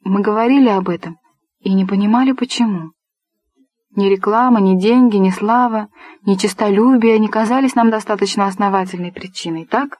Мы говорили об этом и не понимали, почему. Ни реклама, ни деньги, ни слава, ни честолюбие не казались нам достаточно основательной причиной, так?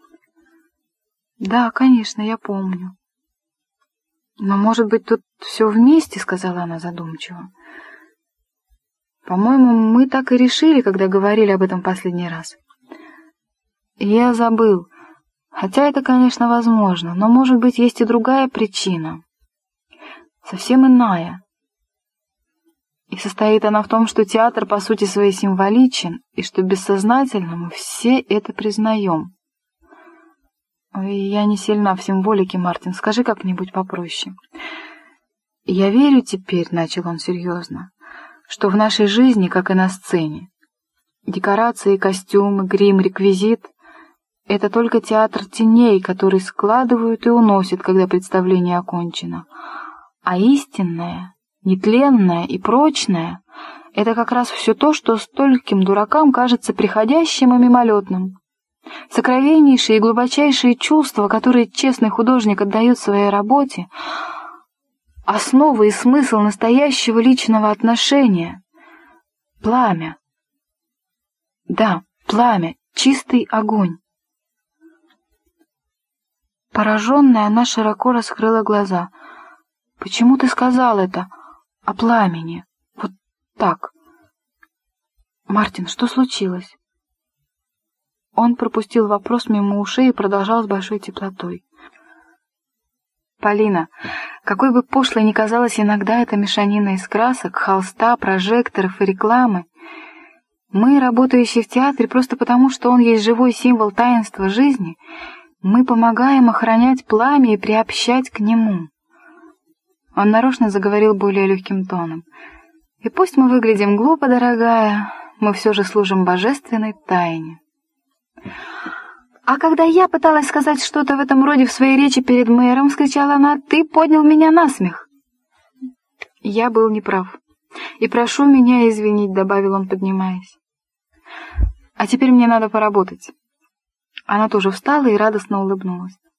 Да, конечно, я помню. Но, может быть, тут все вместе, сказала она задумчиво. По-моему, мы так и решили, когда говорили об этом последний раз. Я забыл. Хотя это, конечно, возможно, но, может быть, есть и другая причина. Совсем иная. И состоит она в том, что театр по сути своей символичен, и что бессознательно мы все это признаем. Ой, я не сильна в символике, Мартин, скажи как-нибудь попроще. Я верю теперь, начал он серьезно, что в нашей жизни, как и на сцене, декорации, костюмы, грим, реквизит — это только театр теней, который складывают и уносят, когда представление окончено. А истинное, нетленное и прочное — это как раз все то, что стольким дуракам кажется приходящим и мимолетным. Сокровеннейшие и глубочайшие чувства, которые честный художник отдает своей работе, основа и смысл настоящего личного отношения — пламя. Да, пламя, чистый огонь. Пораженная, она широко раскрыла глаза. «Почему ты сказал это о пламени? Вот так?» «Мартин, что случилось?» Он пропустил вопрос мимо ушей и продолжал с большой теплотой. «Полина, какой бы пошлой ни казалась иногда эта мешанина из красок, холста, прожекторов и рекламы, мы, работающие в театре, просто потому, что он есть живой символ таинства жизни, мы помогаем охранять пламя и приобщать к нему». Он нарочно заговорил более легким тоном. «И пусть мы выглядим глупо, дорогая, мы все же служим божественной тайне». «А когда я пыталась сказать что-то в этом роде в своей речи перед мэром, — вскричала она, — ты поднял меня на смех». «Я был неправ. И прошу меня извинить», — добавил он, поднимаясь. «А теперь мне надо поработать». Она тоже встала и радостно улыбнулась.